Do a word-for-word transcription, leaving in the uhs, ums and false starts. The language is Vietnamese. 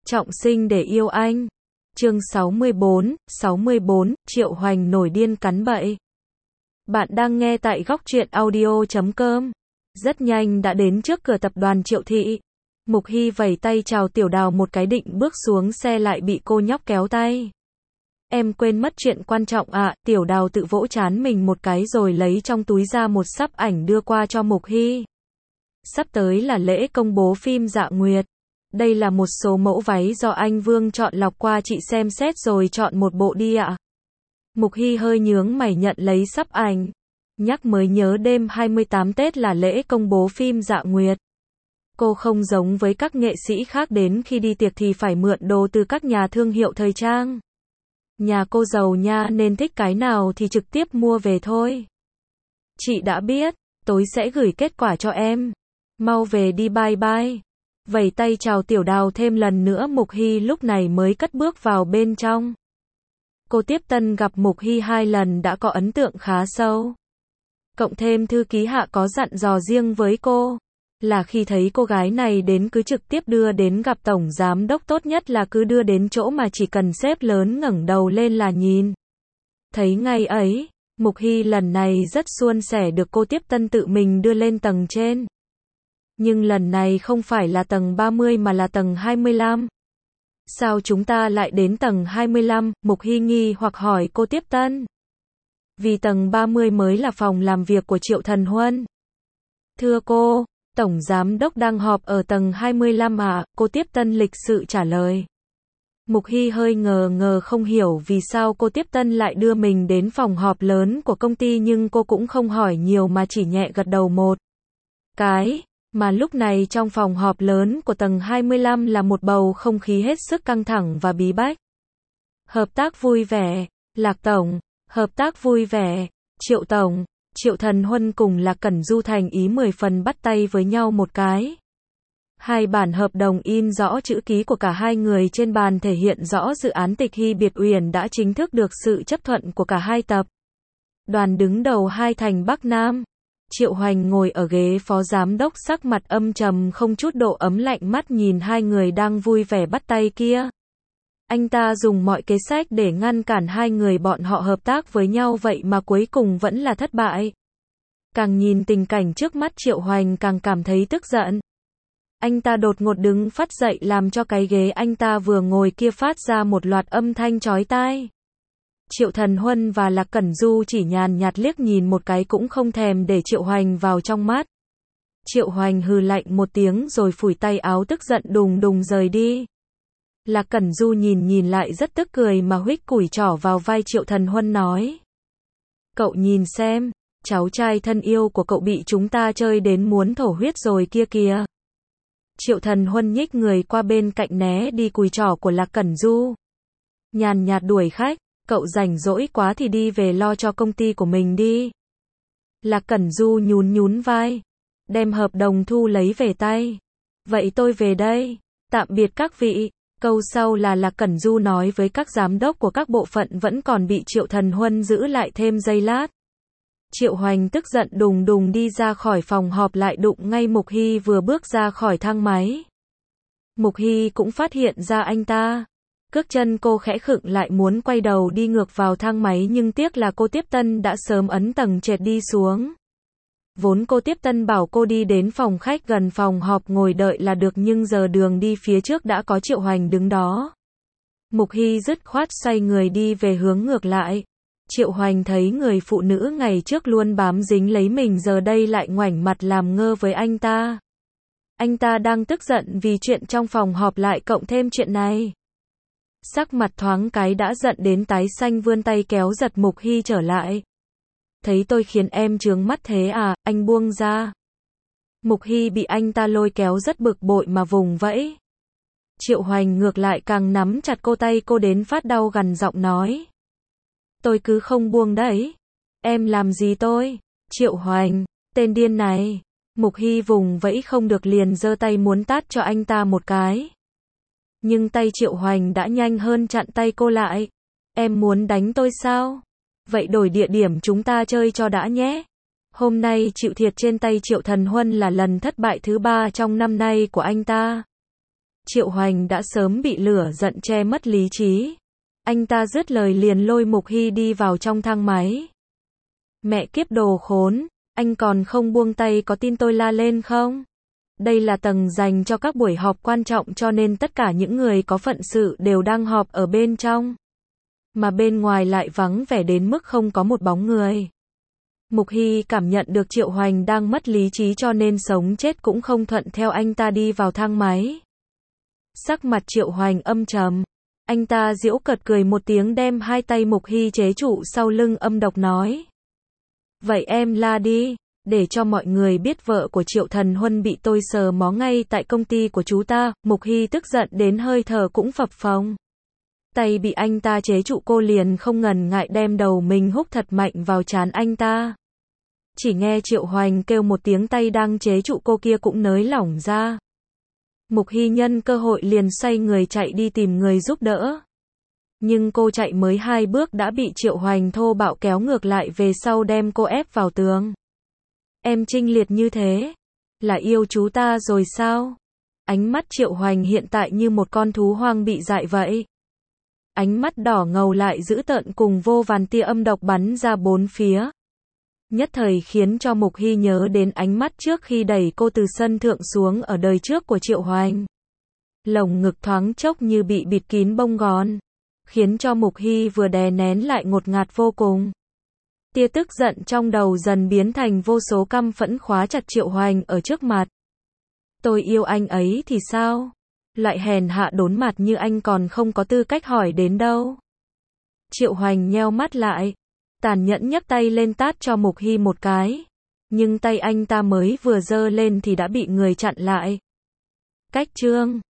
Trọng sinh để yêu anh. Chương sáu mươi bốn, sáu mươi bốn, Triệu Hoành nổi điên cắn bậy. Bạn đang nghe tại góc truyện audio chấm com. Rất nhanh đã đến trước cửa tập đoàn Triệu Thị. Mục Hy vẩy tay chào Tiểu Đào một cái định bước xuống xe lại bị cô nhóc kéo tay. Em quên mất chuyện quan trọng ạ. À, Tiểu Đào tự vỗ trán mình một cái rồi lấy trong túi ra một sắp ảnh đưa qua cho Mục Hy. Sắp tới là lễ công bố phim Dạ Nguyệt. Đây là một số mẫu váy do anh Vương chọn lọc qua chị xem xét rồi chọn một bộ đi ạ. À. Mục Hy hơi nhướng mày nhận lấy sắp ảnh. Nhắc mới nhớ đêm hai mươi tám Tết là lễ công bố phim Dạ Nguyệt. Cô không giống với các nghệ sĩ khác đến khi đi tiệc thì phải mượn đồ từ các nhà thương hiệu thời trang. Nhà cô giàu nha nên thích cái nào thì trực tiếp mua về thôi. Chị đã biết, tối sẽ gửi kết quả cho em. Mau về đi bye bye. Vẩy tay chào Tiểu Đào thêm lần nữa Mục Hy lúc này mới cất bước vào bên trong. Cô Tiếp Tân gặp Mục Hy hai lần đã có ấn tượng khá sâu. Cộng thêm thư ký Hạ có dặn dò riêng với cô, là khi thấy cô gái này đến cứ trực tiếp đưa đến gặp tổng giám đốc, tốt nhất là cứ đưa đến chỗ mà chỉ cần sếp lớn ngẩng đầu lên là nhìn. Thấy ngay ấy, Mục Hy lần này rất suôn sẻ được cô Tiếp Tân tự mình đưa lên tầng trên. Nhưng lần này không phải là tầng ba mươi mà là tầng hai mươi lăm. Sao chúng ta lại đến tầng hai mươi lăm? Mục Hy nghi hoặc hỏi cô Tiếp Tân. Vì tầng ba mươi mới là phòng làm việc của Triệu Thần Huân. Thưa cô, tổng giám đốc đang họp ở tầng hai mươi lăm ạ, à? Cô Tiếp Tân lịch sự trả lời. Mục Hy hơi ngờ ngờ không hiểu vì sao cô Tiếp Tân lại đưa mình đến phòng họp lớn của công ty, nhưng cô cũng không hỏi nhiều mà chỉ nhẹ gật đầu một cái. Mà lúc này trong phòng họp lớn của tầng hai mươi lăm là một bầu không khí hết sức căng thẳng và bí bách. Hợp tác vui vẻ, Lạc Tổng, hợp tác vui vẻ, Triệu Tổng. Triệu Thần Huân cùng Lạc Cẩn Du thành ý mười phần bắt tay với nhau một cái. Hai bản hợp đồng in rõ chữ ký của cả hai người trên bàn thể hiện rõ dự án Tịch Hy Biệt Uyển đã chính thức được sự chấp thuận của cả hai tập đoàn đứng đầu hai thành Bắc Nam. Triệu Hoành ngồi ở ghế phó giám đốc, sắc mặt âm trầm không chút độ ấm, lạnh mắt nhìn hai người đang vui vẻ bắt tay kia. Anh ta dùng mọi kế sách để ngăn cản hai người bọn họ hợp tác với nhau, vậy mà cuối cùng vẫn là thất bại. Càng nhìn tình cảnh trước mắt Triệu Hoành càng cảm thấy tức giận. Anh ta đột ngột đứng phát dậy làm cho cái ghế anh ta vừa ngồi kia phát ra một loạt âm thanh chói tai. Triệu Thần Huân và Lạc Cẩn Du chỉ nhàn nhạt liếc nhìn một cái cũng không thèm để Triệu Hoành vào trong mắt. Triệu Hoành hừ lạnh một tiếng rồi phủi tay áo tức giận đùng đùng rời đi. Lạc Cẩn Du nhìn nhìn lại rất tức cười mà huých củi trỏ vào vai Triệu Thần Huân nói. Cậu nhìn xem, cháu trai thân yêu của cậu bị chúng ta chơi đến muốn thổ huyết rồi kia kìa. Triệu Thần Huân nhích người qua bên cạnh né đi cùi trỏ của Lạc Cẩn Du. Nhàn nhạt đuổi khách. Cậu rảnh rỗi quá thì đi về lo cho công ty của mình đi. Lạc Cẩn Du nhún nhún vai, đem hợp đồng thu lấy về tay. Vậy tôi về đây. Tạm biệt các vị. Câu sau là Lạc Cẩn Du nói với các giám đốc của các bộ phận vẫn còn bị Triệu Thần Huân giữ lại thêm giây lát. Triệu Hoành tức giận đùng đùng đi ra khỏi phòng họp, lại đụng ngay Mục Hy vừa bước ra khỏi thang máy. Mục Hy cũng phát hiện ra anh ta. Cước chân cô khẽ khựng lại muốn quay đầu đi ngược vào thang máy, nhưng tiếc là cô Tiếp Tân đã sớm ấn tầng trệt đi xuống. Vốn cô Tiếp Tân bảo cô đi đến phòng khách gần phòng họp ngồi đợi là được, nhưng giờ đường đi phía trước đã có Triệu Hoành đứng đó. Mục Hy dứt khoát xoay người đi về hướng ngược lại. Triệu Hoành thấy người phụ nữ ngày trước luôn bám dính lấy mình giờ đây lại ngoảnh mặt làm ngơ với anh ta. Anh ta đang tức giận vì chuyện trong phòng họp lại cộng thêm chuyện này. Sắc mặt thoáng cái đã giận đến tái xanh, vươn tay kéo giật Mục Hy trở lại. Thấy tôi khiến em chướng mắt thế à, anh buông ra. Mục Hy bị anh ta lôi kéo rất bực bội mà vùng vẫy. Triệu Hoành ngược lại càng nắm chặt cô, tay cô đến phát đau, gằn giọng nói. Tôi cứ không buông đấy. Em làm gì tôi? Triệu Hoành, tên điên này. Mục Hy vùng vẫy không được liền giơ tay muốn tát cho anh ta một cái. Nhưng tay Triệu Hoành đã nhanh hơn chặn tay cô lại. Em muốn đánh tôi sao? Vậy đổi địa điểm chúng ta chơi cho đã nhé. Hôm nay chịu thiệt trên tay Triệu Thần Huân là lần thất bại thứ ba trong năm nay của anh ta. Triệu Hoành đã sớm bị lửa giận che mất lý trí. Anh ta dứt lời liền lôi Mục Hy đi vào trong thang máy. Mẹ kiếp đồ khốn, anh còn không buông tay, có tin tôi la lên không? Đây là tầng dành cho các buổi họp quan trọng cho nên tất cả những người có phận sự đều đang họp ở bên trong. Mà bên ngoài lại vắng vẻ đến mức không có một bóng người. Mục Hy cảm nhận được Triệu Hoành đang mất lý trí cho nên sống chết cũng không thuận theo anh ta đi vào thang máy. Sắc mặt Triệu Hoành âm trầm. Anh ta giễu cợt cười một tiếng đem hai tay Mục Hy chế trụ sau lưng âm độc nói. Vậy em la đi, để cho mọi người biết vợ của Triệu Thần Huân bị tôi sờ mó ngay tại công ty của chú ta. Mục Hy tức giận đến hơi thở cũng phập phồng. Tay bị anh ta chế trụ, cô liền không ngần ngại đem đầu mình húc thật mạnh vào trán anh ta. Chỉ nghe Triệu Hoành kêu một tiếng, tay đang chế trụ cô kia cũng nới lỏng ra. Mục Hy nhân cơ hội liền xoay người chạy đi tìm người giúp đỡ. Nhưng cô chạy mới hai bước đã bị Triệu Hoành thô bạo kéo ngược lại về sau đem cô ép vào tường. Em trinh liệt như thế, là yêu chú ta rồi sao? Ánh mắt Triệu Hoành hiện tại như một con thú hoang bị dại vậy. Ánh mắt đỏ ngầu lại dữ tợn cùng vô vàn tia âm độc bắn ra bốn phía. Nhất thời khiến cho Mục Hy nhớ đến ánh mắt trước khi đẩy cô từ sân thượng xuống ở đời trước của Triệu Hoành. Lồng ngực thoáng chốc như bị bịt kín bông gòn, khiến cho Mục Hy vừa đè nén lại ngột ngạt vô cùng. Tia tức giận trong đầu dần biến thành vô số căm phẫn khóa chặt Triệu Hoành ở trước mặt. Tôi yêu anh ấy thì sao? Loại hèn hạ đốn mặt như anh còn không có tư cách hỏi đến đâu. Triệu Hoành nheo mắt lại, tàn nhẫn nhấc tay lên tát cho Mục Hy một cái. Nhưng tay anh ta mới vừa giơ lên thì đã bị người chặn lại. Cách trương.